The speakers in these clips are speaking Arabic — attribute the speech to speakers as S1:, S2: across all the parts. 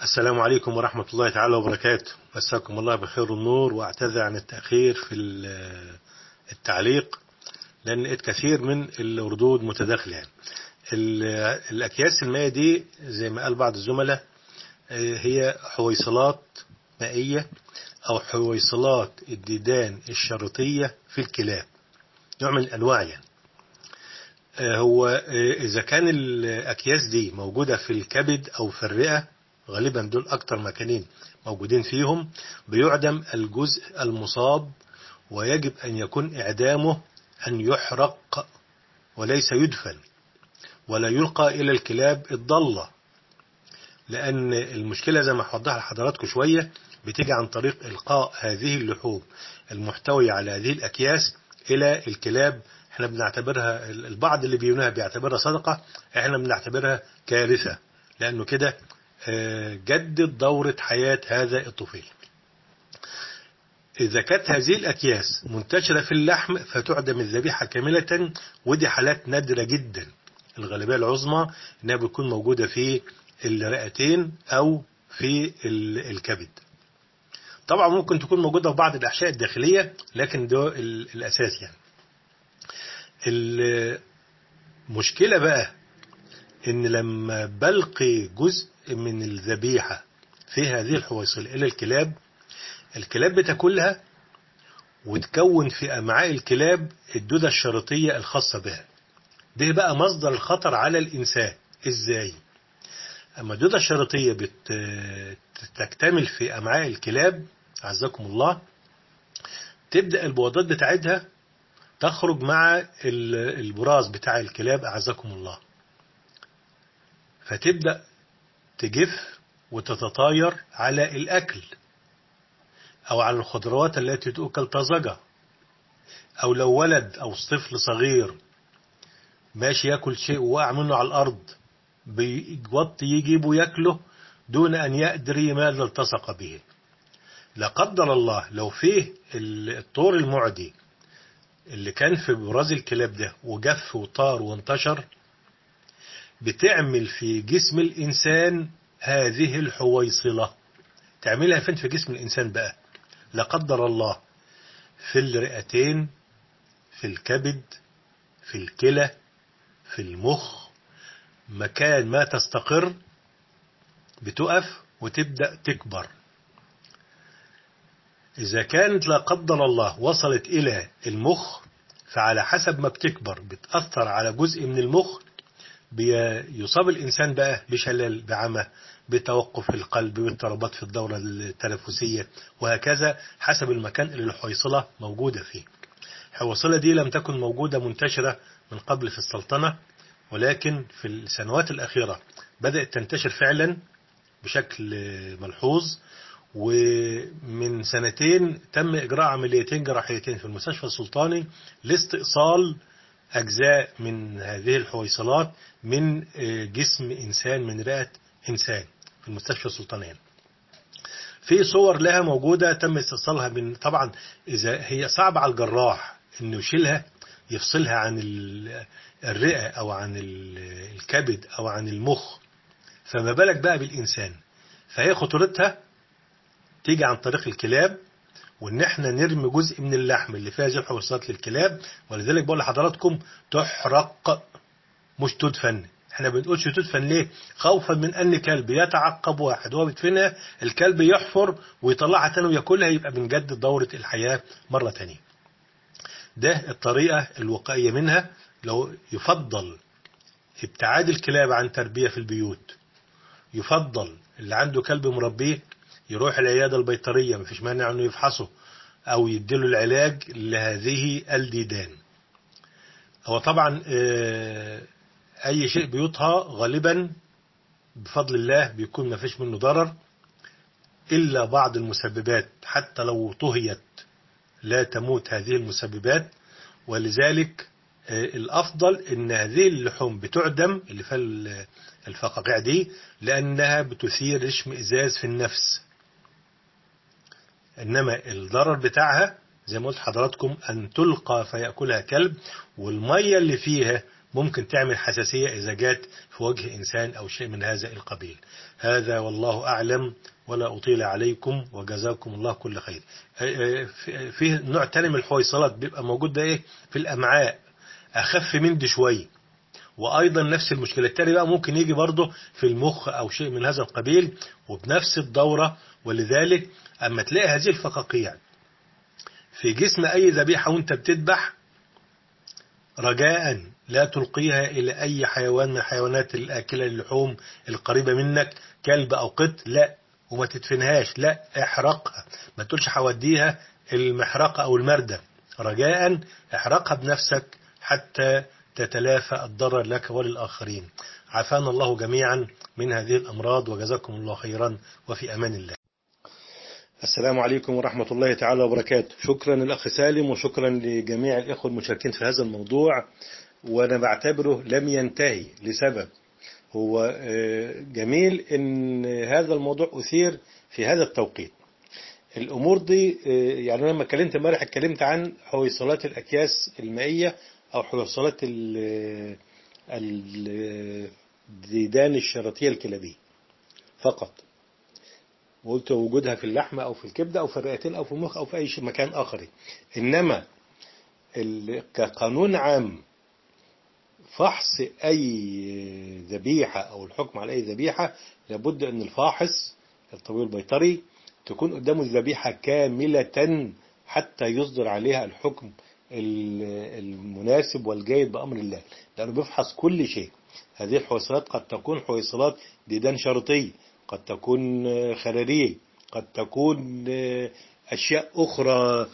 S1: السلام عليكم ورحمة الله تعالى وبركاته. مساكم الله بخير النور، واعتذر عن التأخير في التعليق لأن لقيت كثير من الردود متداخلة. الأكياس المائية دي زي ما قال بعض الزملاء هي حويصلات مائية أو حويصلات الديدان الشريطية في الكلاب، نوع من الأنواع يعني. هو إذا كان الأكياس دي موجودة في الكبد أو في الرئة، غالبا دول أكتر مكانين موجودين فيهم، بيعدم الجزء المصاب، ويجب أن يكون إعدامه أن يحرق وليس يدفن ولا يلقى إلى الكلاب الضالة، لأن المشكلة زي ما هوضحها لحضراتكم شوية بتيجي عن طريق إلقاء هذه اللحوم المحتوية على هذه الأكياس إلى الكلاب. احنا بنعتبرها، البعض اللي بيونها بيعتبرها صدقة، احنا بنعتبرها كارثة، لأنه كده جدد دورة حياة هذا الطفيل. إذا كانت هذه الأكياس منتشرة في اللحم فتعدم الذبيحة كاملة، ودي حالات نادرة جدا. الغالبية العظمى إنها بتكون موجودة في الرئتين أو في الكبد. طبعا ممكن تكون موجودة في بعض الأحشاء الداخلية، لكن ده الأساس يعني. المشكلة بقى إن لما بلقي جزء من الذبيحة في هذه الحويصل إلى الكلاب بتاكلها وتكون في أمعاء الكلاب الدودة الشريطية الخاصة بها. ده بقى مصدر الخطر على الإنسان. إزاي؟ أما الدودة الشريطية بتكتمل في أمعاء الكلاب عزكم الله، تبدأ البويضات بتاعتها تخرج مع البراز بتاع الكلاب عزكم الله، فتبدأ تجف وتتطاير على الأكل أو على الخضروات التي تؤكل طازجة، أو لو ولد أو طفل صغير ماشي يأكل شيء وقع منه على الأرض، بيوطي يجيبه يأكله دون أن يدري ماذا التصق به. لا قدر الله لو فيه الطور المعدي اللي كان في براز الكلاب ده وجف وطار وانتشر، بتعمل في جسم الإنسان هذه الحويصلة. تعملها فين في جسم الإنسان بقى؟ لا قدر الله في الرئتين، في الكبد، في الكلى، في المخ، مكان ما تستقر بتقف وتبدأ تكبر. إذا كانت لا قدر الله وصلت إلى المخ، فعلى حسب ما بتكبر بتأثر على جزء من المخ، بيصاب الإنسان بقى بشلل، بعمى، بتوقف القلب، باضطرابات في الدورة التنفسية، وهكذا حسب المكان اللي الحويصلة موجودة فيه. الحويصلة دي لم تكن موجودة منتشرة من قبل في السلطنة، ولكن في السنوات الأخيرة بدأت تنتشر فعلا بشكل ملحوظ. ومن سنتين تم إجراء عمليتين جراحيتين في المستشفى السلطاني لاستئصال أجزاء من هذه الحويصلات من جسم إنسان، من رئة إنسان، في المستشفى السلطانية. في صور لها موجودة تم استئصالها من، طبعا إذا هي صعب على الجراح إنه يشيلها يفصلها عن الرئة أو عن الكبد أو عن المخ، فما بالك بقى بالإنسان. فهي خطورتها تيجي عن طريق الكلاب، وإن احنا نرمي جزء من اللحم اللي فيها هذه الحويصلات للكلاب. ولذلك بقول لحضراتكم تحرق مش تدفن. احنا بنقولش تدفن ليه؟ خوفا من ان كلب يتعقب واحد وهو بيدفنها، الكلب يحفر ويطلعها تاني وياكلها، يبقى بنجدد دورة الحياة مرة تانية. ده الطريقة الوقائية منها. لو يفضل ابتعاد الكلاب عن تربية في البيوت، يفضل اللي عنده كلب مربيه يروح العيادة البيطرية، مفيش مانع انه يفحصه او يديله العلاج لهذه الديدان. هو طبعا اي شيء بيطهى غالبا بفضل الله بيكون ما فيش منه ضرر، الا بعض المسببات حتى لو طهيت لا تموت هذه المسببات. ولذلك الافضل ان هذه اللحوم بتعدم، اللي في الفقاقيع دي، لانها بتثير اشمئزاز في النفس. انما الضرر بتاعها زي ما قلت حضراتكم ان تلقى فيأكلها كلب، والمية اللي فيها ممكن تعمل حساسية إذا جات في وجه إنسان أو شيء من هذا القبيل. هذا والله أعلم، ولا أطيل عليكم، وجزاكم الله كل خير. فيه نوع تاني من الحويصلات بيبقى موجود ده إيه في الأمعاء، أخف من دي شوية، وأيضا نفس المشكلة. التاني بقى ممكن يجي برضه في المخ أو شيء من هذا القبيل وبنفس الدورة. ولذلك أما تلاقي هذه الفقاقيع في جسم أي ذبيحة وأنت بتذبح، رجاء لا تلقيها إلى أي حيوان من الحيوانات الآكلة اللحوم القريبة منك، كلب أو قط، لا. وما تدفنهاش، لا، احرقها. ما تقولش حوديها المحرقة أو المردة، رجاء احرقها بنفسك حتى تتلافى الضرر لك وللآخرين. عافانا الله جميعا من هذه الأمراض، وجزاكم الله خيرا، وفي أمان الله. السلام عليكم ورحمة الله تعالى وبركاته. شكرا للأخ سالم، وشكرا لجميع الإخوة المشاركين في هذا الموضوع. وأنا بعتبره لم ينتهي لسبب، هو جميل إن هذا الموضوع أثير في هذا التوقيت. الأمور دي يعني أنا لما اتكلمت امبارح اتكلمت عن حويصلات الأكياس المائية أو حويصلات الديدان الشرطية الكلابية فقط، وقلت وجودها في اللحمة أو في الكبدة أو في الرئتين أو في المخ أو في أي مكان آخر. إنما كقانون عام فحص أي ذبيحة أو الحكم على أي ذبيحة، لابد أن الفاحص الطبيب البيطري تكون قدامه الذبيحة كاملة حتى يصدر عليها الحكم المناسب والجيد بأمر الله، لأنه بيفحص كل شيء. هذه الحويصلات قد تكون حويصلات ديدان شرطية، قد تكون خرارية، قد تكون أشياء أخرى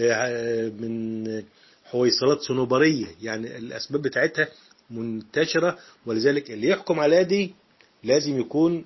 S1: من حويصلات صنوبرية، يعني الأسباب بتاعتها منتشرة. ولذلك اللي يحكم على دي لازم يكون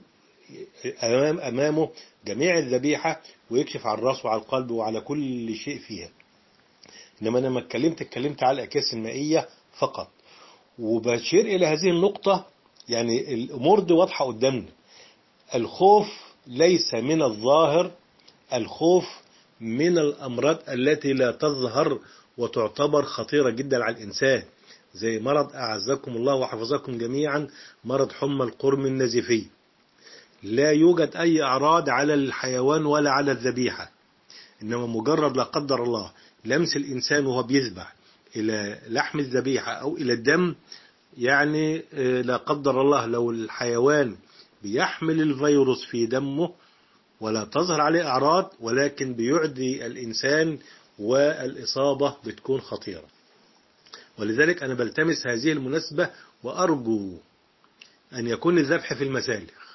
S1: أمامه جميع الذبيحة ويكشف على الرأس وعلى القلب وعلى كل شيء فيها. إنما أنا ما اتكلمت على الأكياس المائية فقط. وبشير إلى هذه النقطة، يعني الأمور دي واضحة قدامنا. الخوف ليس من الظاهر، الخوف من الأمراض التي لا تظهر وتعتبر خطيرة جدا على الإنسان، زي مرض أعزكم الله وحفظكم جميعا، مرض حمى القرم النزيفي. لا يوجد أي أعراض على الحيوان ولا على الذبيحة، إنما مجرد لا قدر الله لمس الإنسان وهو بيذبح إلى لحم الذبيحة أو إلى الدم، يعني لا قدر الله لو الحيوان بيحمل الفيروس في دمه ولا تظهر عليه أعراض، ولكن بيعدي الإنسان والإصابة بتكون خطيرة. ولذلك أنا بلتمس هذه المناسبة وأرجو أن يكون الذبح في المسالخ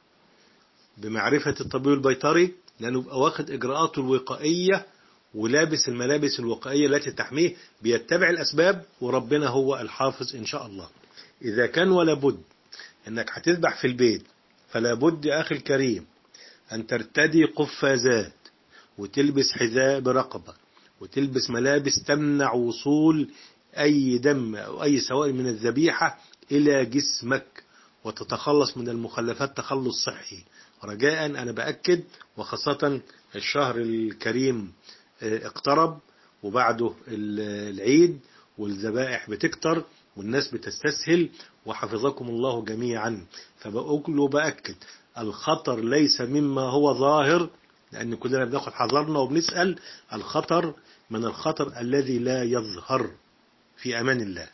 S1: بمعرفة الطبيب البيطري، لأنه بقى واخد إجراءاته الوقائية ولابس الملابس الوقائية التي تحميه، بيتبع الأسباب، وربنا هو الحافظ إن شاء الله. إذا كان ولا بد أنك هتذبح في البيت، فلا بد يا أخي الكريم أن ترتدي قفازات، وتلبس حذاء برقبة، وتلبس ملابس تمنع وصول أي دم أو أي سوائل من الذبيحة إلى جسمك، وتتخلص من المخلفات تخلص صحي. رجاء أنا بأكد، وخاصة الشهر الكريم اقترب وبعده العيد والذبائح بتكتر والناس بتستسهل، وحفظكم الله جميعا. فبقول بأكد الخطر ليس مما هو ظاهر، لأن كلنا بناخد حذرنا وبنسأل. الخطر من الخطر الذي لا يظهر. في أمان الله.